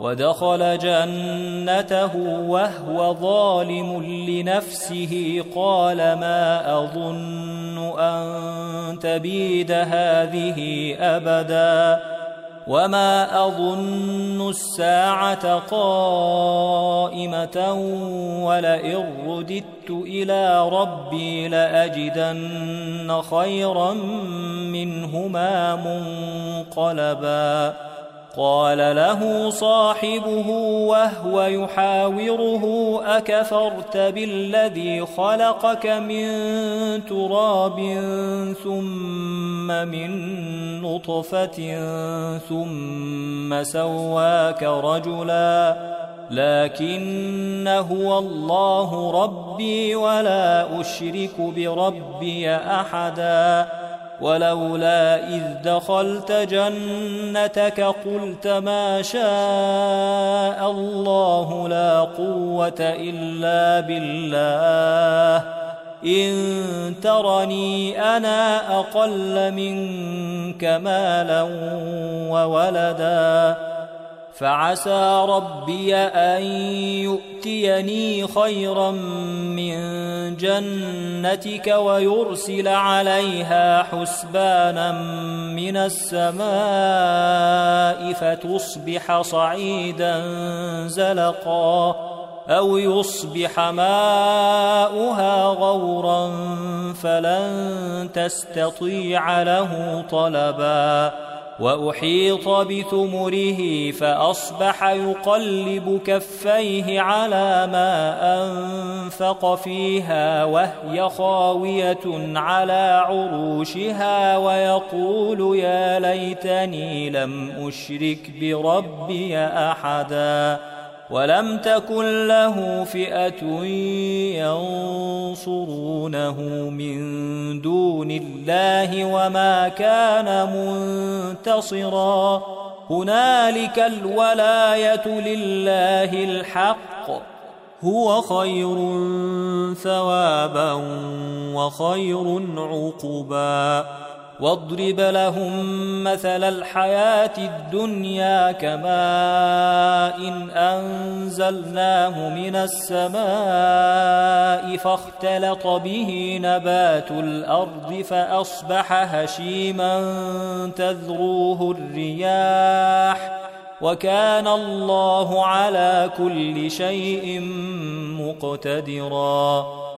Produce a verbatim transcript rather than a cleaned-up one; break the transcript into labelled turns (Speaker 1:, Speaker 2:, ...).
Speaker 1: ودخل جنته وهو ظالم لنفسه قال ما أظن أن تبيد هذه أبدا وما أظن الساعة قائمة ولئن رددت إلى ربي لأجدن خيرا منهما منقلبا قال له صاحبه وهو يحاوره أكفرت بالذي خلقك من تراب ثم من نطفة ثم سواك رجلا لكن هو الله ربي ولا أشرك بربي أحدا ولولا إذ دخلت جنتك قلت ما شاء الله لا قوة إلا بالله إن ترني أنا أقل منك مالا وولدا فعسى ربي أن يؤتيني خيرا من جنتك ويرسل عليها حسبانا من السماء فتصبح صعيدا زلقا أو يصبح ماؤها غورا فلن تستطيع له طلبا وأحيط بثمره فأصبح يقلب كفيه على ما أنفق فيها وهي خاوية على عروشها ويقول يا ليتني لم أشرك بربي أحدا ولم تكن له فئة ينصرونه من دون الله وما كان منتصرا هنالك الولاية لله الحق هو خير ثوابا وخير عقبا واضرب لهم مثل الحياة الدنيا كماء إن أنزلناه من السماء فاختلط به نبات الأرض فأصبح هشيما تذروه الرياح وكان الله على كل شيء مقتدرا